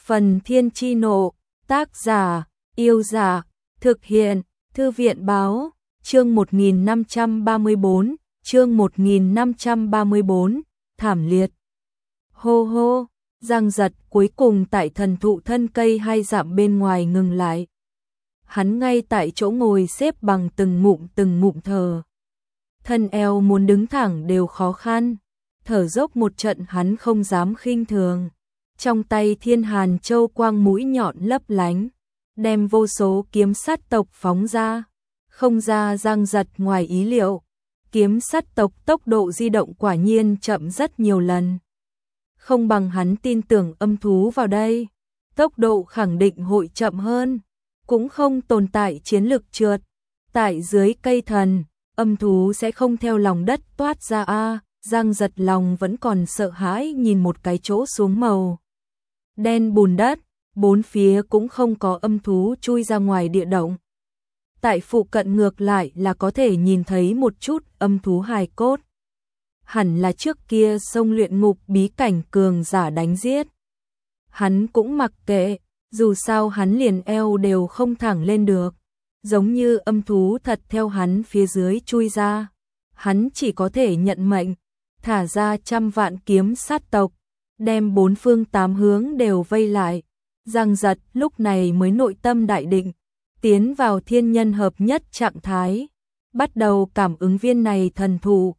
Phần Thiên Chi Nộ, tác giả, Yêu Giả, thực hiện, Thư viện Báo, chương 1534, chương 1534, thảm liệt. Hô hô, Giang Giật cuối cùng tại thần thụ thân cây 2 dặm bên ngoài ngừng lại. Hắn ngay tại chỗ ngồi xếp bằng từng ngụm thở. Thân eo muốn đứng thẳng đều khó khăn, thở dốc một trận hắn không dám khinh thường. Trong tay Thiên Hàn Châu quang mũi nhọn lấp lánh, đem vô số kiếm sát tộc phóng ra. Không ra Giang Giật ngoài ý liệu, kiếm sát tộc tốc độ di động quả nhiên chậm rất nhiều lần. Không bằng hắn tin tưởng âm thú vào đây, tốc độ khẳng định hội chậm hơn, cũng không tồn tại chiến lực trượt. Tại dưới cây thần, âm thú sẽ không theo lòng đất toát ra a. Giang Giật lòng vẫn còn sợ hãi nhìn một cái chỗ xuống màu đen bùn đất, bốn phía cũng không có âm thú chui ra ngoài địa động. Tại phụ cận ngược lại là có thể nhìn thấy một chút âm thú hài cốt. Hẳn là trước kia sông luyện ngục bí cảnh cường giả đánh giết. Hắn cũng mặc kệ, dù sao hắn liền eo đều không thẳng lên được. Giống như âm thú thật theo hắn phía dưới chui ra. Hắn chỉ có thể nhận mệnh, thả ra 100 vạn kiếm sát tộc, đem 4 phương 8 hướng đều vây lại. Giang Giật lúc này mới nội tâm đại định, tiến vào thiên nhân hợp nhất trạng thái, bắt đầu cảm ứng viên này thần thụ.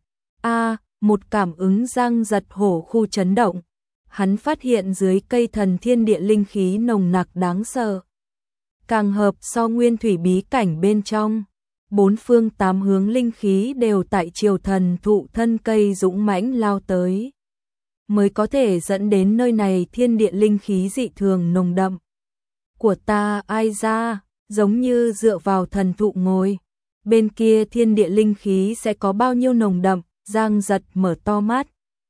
Một cảm ứng Giang Giật hổ khu chấn động, hắn phát hiện dưới cây thần thiên địa linh khí nồng nặc đáng sợ. Càng hợp so nguyên thủy bí cảnh bên trong, 4 phương 8 hướng linh khí đều tại chiều thần thụ thân cây dũng mãnh lao tới, mới có thể dẫn đến nơi này thiên địa linh khí dị thường nồng đậm. Của ta ai ra, giống như dựa vào thần thụ ngồi, bên kia thiên địa linh khí sẽ có bao nhiêu nồng đậm. Giang Giật mở to mắt,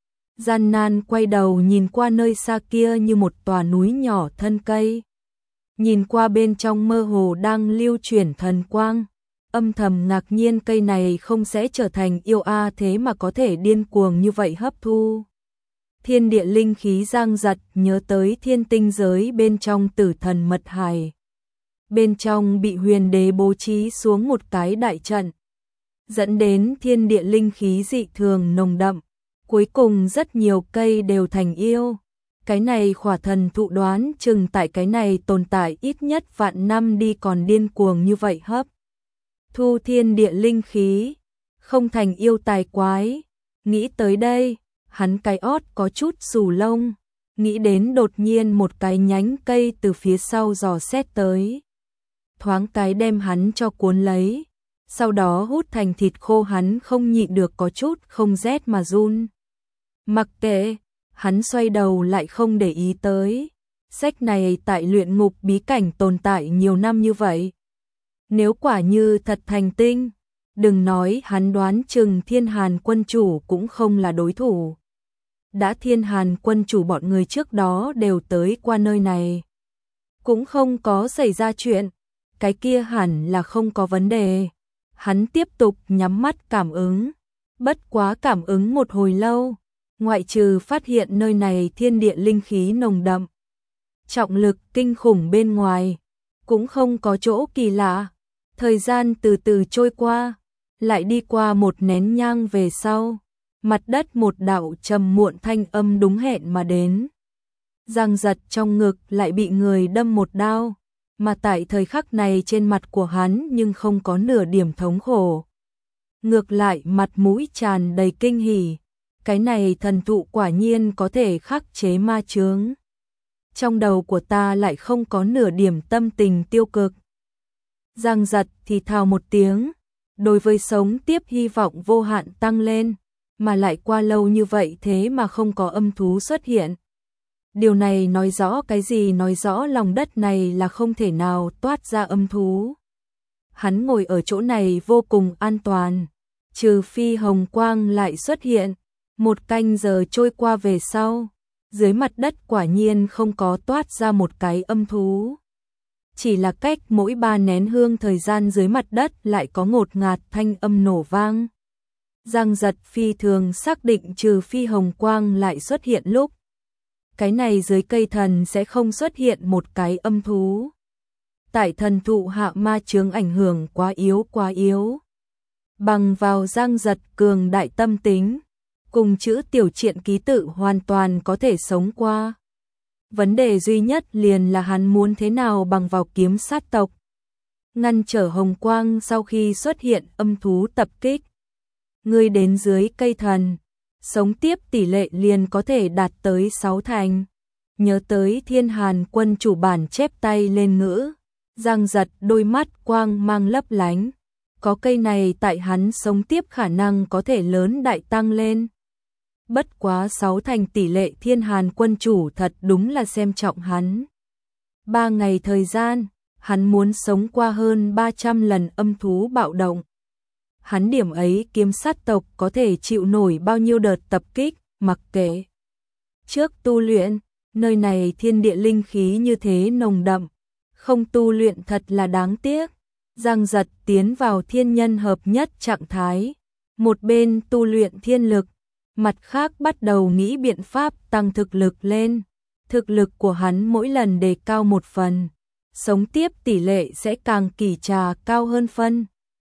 gian nan quay đầu nhìn qua nơi xa kia như một tòa núi nhỏ thân cây. Nhìn qua bên trong mơ hồ đang lưu chuyển thần quang, âm thầm ngạc nhiên cây này không sẽ trở thành yêu thế mà có thể điên cuồng như vậy hấp thu thiên địa linh khí. Giang Giật nhớ tới thiên tinh giới bên trong tử thần mật hải. Bên trong bị huyền đế bố trí xuống một cái đại trận, dẫn đến thiên địa linh khí dị thường nồng đậm, cuối cùng rất nhiều cây đều thành yêu. Cái này khỏa thần thụ đoán chừng tại cái này tồn tại ít nhất vạn năm đi còn điên cuồng như vậy hấp thu thiên địa linh khí, không thành yêu tài quái. Nghĩ tới đây, hắn cái ót có chút xù lông, nghĩ đến đột nhiên một cái nhánh cây từ phía sau dò xét tới, thoáng cái đem hắn cho cuốn lấy. Sau đó hút thành thịt khô, hắn không nhịn được có chút không rét mà run. Mặc kệ, hắn xoay đầu lại không để ý tới. Sách này tại luyện ngục bí cảnh tồn tại nhiều năm như vậy. Nếu quả như thật thành tinh, đừng nói hắn đoán chừng Thiên Hàn quân chủ cũng không là đối thủ. Đã Thiên Hàn quân chủ bọn người trước đó đều tới qua nơi này, cũng không có xảy ra chuyện, cái kia hẳn là không có vấn đề. Hắn tiếp tục nhắm mắt cảm ứng, bất quá cảm ứng một hồi lâu, ngoại trừ phát hiện nơi này thiên địa linh khí nồng đậm, trọng lực kinh khủng bên ngoài, cũng không có chỗ kỳ lạ. Thời gian từ từ trôi qua, lại đi qua một nén nhang về sau, mặt đất một đạo trầm muộn thanh âm đúng hẹn mà đến. Giang Giật trong ngực lại bị người đâm một đao. Mà tại thời khắc này trên mặt của hắn nhưng không có nửa điểm thống khổ. Ngược lại mặt mũi tràn đầy kinh hỉ. Cái này thần thụ quả nhiên có thể khắc chế ma chướng. Trong đầu của ta lại không có nửa điểm tâm tình tiêu cực. Giang Giật thì thào một tiếng. Đối với sống tiếp hy vọng vô hạn tăng lên. Mà lại qua lâu như vậy thế mà không có âm thú xuất hiện. Điều này nói rõ cái gì? Nói rõ lòng đất này là không thể nào toát ra âm thú. Hắn ngồi ở chỗ này vô cùng an toàn, trừ phi hồng quang lại xuất hiện. 1 canh giờ trôi qua về sau, dưới mặt đất quả nhiên không có toát ra một cái âm thú. Chỉ là cách mỗi 3 nén hương thời gian dưới mặt đất lại có ngột ngạt thanh âm nổ vang. Giang Giật phi thường xác định trừ phi hồng quang lại xuất hiện lúc cái này dưới cây thần sẽ không xuất hiện một cái âm thú. Tại thần thụ hạ ma chướng ảnh hưởng quá yếu. Bằng vào Giang Giật cường đại tâm tính, cùng chữ tiểu triện ký tự hoàn toàn có thể sống qua. Vấn đề duy nhất liền là hắn muốn thế nào bằng vào kiếm sát tộc, ngăn trở hồng quang sau khi xuất hiện âm thú tập kích. Ngươi đến dưới cây thần, sống tiếp tỷ lệ liền có thể đạt tới 6 thành. Nhớ tới Thiên Hàn Quân chủ bản chép tay lên ngữ, Giang Giật đôi mắt quang mang lấp lánh. Có cây này tại hắn sống tiếp khả năng có thể lớn đại tăng lên. Bất quá 6 thành tỷ lệ Thiên Hàn Quân chủ thật đúng là xem trọng hắn. 3 ngày thời gian, hắn muốn sống qua hơn 300 lần âm thú bạo động. Hắn điểm ấy kiếm sát tộc có thể chịu nổi bao nhiêu đợt tập kích, mặc kệ. Trước tu luyện, nơi này thiên địa linh khí như thế nồng đậm, không tu luyện thật là đáng tiếc. Giang Giật tiến vào thiên nhân hợp nhất trạng thái, một bên tu luyện thiên lực, mặt khác bắt đầu nghĩ biện pháp tăng thực lực lên. Thực lực của hắn mỗi lần đề cao một phần, sống tiếp tỷ lệ sẽ càng kỳ trà cao hơn phân.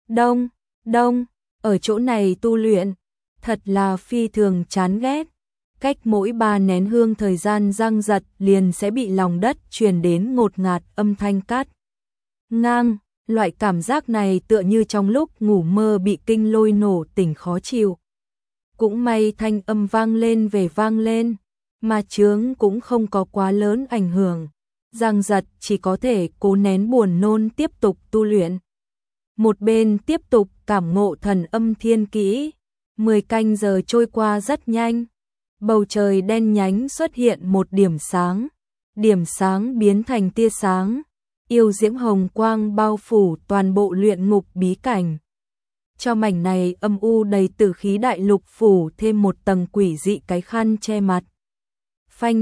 Đông, ở chỗ này tu luyện, thật là phi thường chán ghét. Cách mỗi 3 nén hương thời gian Giang Giật liền sẽ bị lòng đất truyền đến ngột ngạt âm thanh cát ngang. Loại cảm giác này tựa như trong lúc ngủ mơ bị kinh lôi nổ tỉnh khó chịu. Cũng may thanh âm vang lên về vang lên, mà chướng cũng không có quá lớn ảnh hưởng. Giang Giật chỉ có thể cố nén buồn nôn tiếp tục tu luyện. Một bên tiếp tục cảm ngộ thần âm thiên kỹ. 10 canh giờ trôi qua rất nhanh. Bầu trời đen nhánh xuất hiện một điểm sáng. Điểm sáng biến thành tia sáng. Yêu diễm hồng quang bao phủ toàn bộ luyện ngục bí cảnh. Cho mảnh này âm u đầy tử khí đại lục phủ thêm một tầng quỷ dị cái khăn che mặt. Phanh,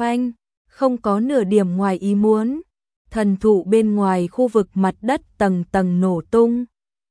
không có nửa điểm ngoài ý muốn. Thần thụ bên ngoài khu vực mặt đất tầng tầng nổ tung.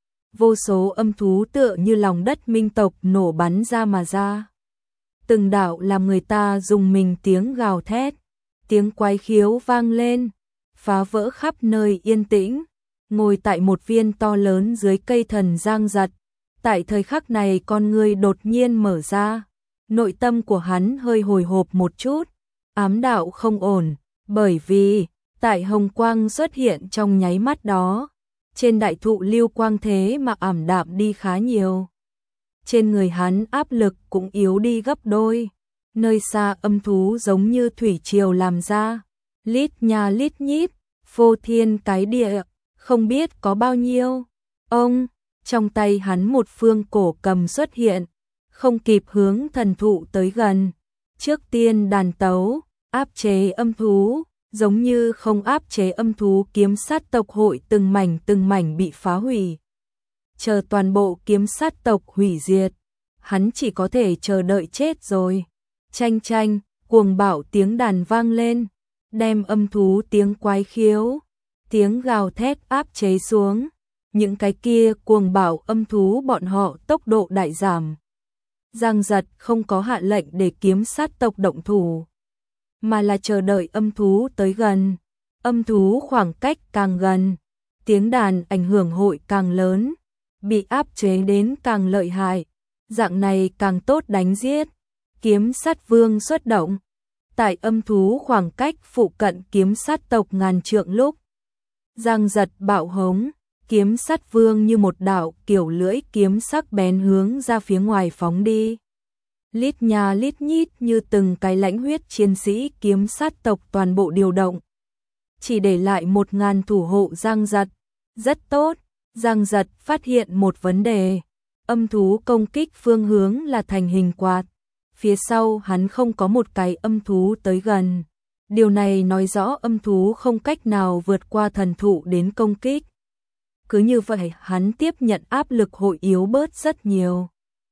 Vô số âm thú tựa như lòng đất minh tộc nổ bắn ra mà ra. Từng đạo làm người ta dùng mình tiếng gào thét, tiếng quái khiếu vang lên, phá vỡ khắp nơi yên tĩnh. Ngồi tại một viên to lớn dưới cây thần Giang Giật, tại thời khắc này con người đột nhiên mở ra. Nội tâm của hắn hơi hồi hộp một chút, ám đạo không ổn, bởi vì tại hồng quang xuất hiện trong nháy mắt đó, trên đại thụ lưu quang thế mà ảm đạm đi khá nhiều. Trên người hắn áp lực cũng yếu đi gấp đôi, nơi xa âm thú giống như thủy triều làm ra, lít nha lít nhít, phô thiên cái địa, không biết có bao nhiêu. Ông, trong tay hắn một phương cổ cầm xuất hiện, không kịp hướng thần thụ tới gần. Trước tiên đàn tấu, áp chế âm thú, giống như không áp chế âm thú kiếm sát tộc hội từng mảnh bị phá hủy. Chờ toàn bộ kiếm sát tộc hủy diệt, hắn chỉ có thể chờ đợi chết rồi. Chanh, cuồng bạo tiếng đàn vang lên, đem âm thú tiếng quái khiếu, tiếng gào thét áp chế xuống. Những cái kia cuồng bạo âm thú bọn họ tốc độ đại giảm. Giang Giật không có hạ lệnh để kiếm sát tộc động thủ, mà là chờ đợi âm thú tới gần. Âm thú khoảng cách càng gần, tiếng đàn ảnh hưởng hội càng lớn, bị áp chế đến càng lợi hại, dạng này càng tốt đánh giết. Kiếm sát vương xuất động, tại âm thú khoảng cách phụ cận kiếm sát tộc ngàn trượng lúc, Giang Giật bạo hống, kiếm sát vương như một đạo kiểu lưỡi kiếm sắc bén hướng ra phía ngoài phóng đi. Lít nha lít nhít như từng cái lãnh huyết chiến sĩ kiếm sát tộc toàn bộ điều động, chỉ để lại 1000 thủ hộ Giang Giật. Rất tốt, Giang Giật phát hiện một vấn đề, âm thú công kích phương hướng là thành hình quạt, phía sau hắn không có một cái âm thú tới gần. Điều này nói rõ âm thú không cách nào vượt qua thần thụ đến công kích. Cứ như vậy hắn tiếp nhận áp lực hội yếu bớt rất nhiều.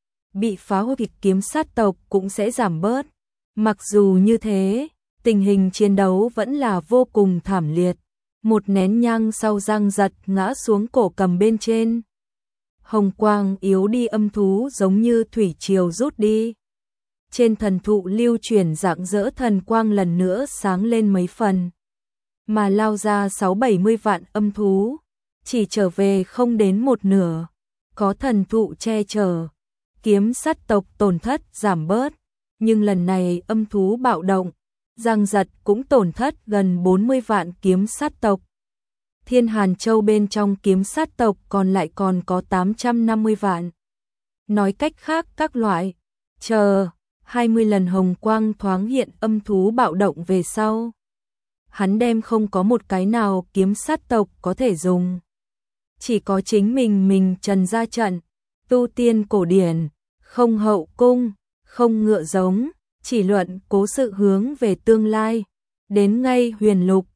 Bị phá hủy kiếm sát tộc cũng sẽ giảm bớt. Mặc dù như thế, tình hình chiến đấu vẫn là vô cùng thảm liệt. Một nén nhang sau Giang Giật ngã xuống cổ cầm bên trên. Hồng quang yếu đi, âm thú giống như thủy triều rút đi. trên thần thụ lưu chuyển rạng rỡ thần quang lần nữa sáng lên mấy phần. Mà lao ra 6-70 vạn âm thú, chỉ trở về không đến một nửa, có thần thụ che chở, kiếm sắt tộc tổn thất giảm bớt, nhưng lần này âm thú bạo động, Giang Giật cũng tổn thất gần 40 vạn kiếm sắt tộc. Thiên Hàn Châu bên trong kiếm sát tộc còn lại còn có 850 vạn. Nói cách khác các loại, chờ 20 lần hồng quang thoáng hiện âm thú bạo động về sau. Hắn đem không có một cái nào kiếm sát tộc có thể dùng. Chỉ có chính mình trần ra trận, tu tiên cổ điển, không hậu cung, không ngựa giống, chỉ luận cố sự hướng về tương lai. Đến ngay huyền lục,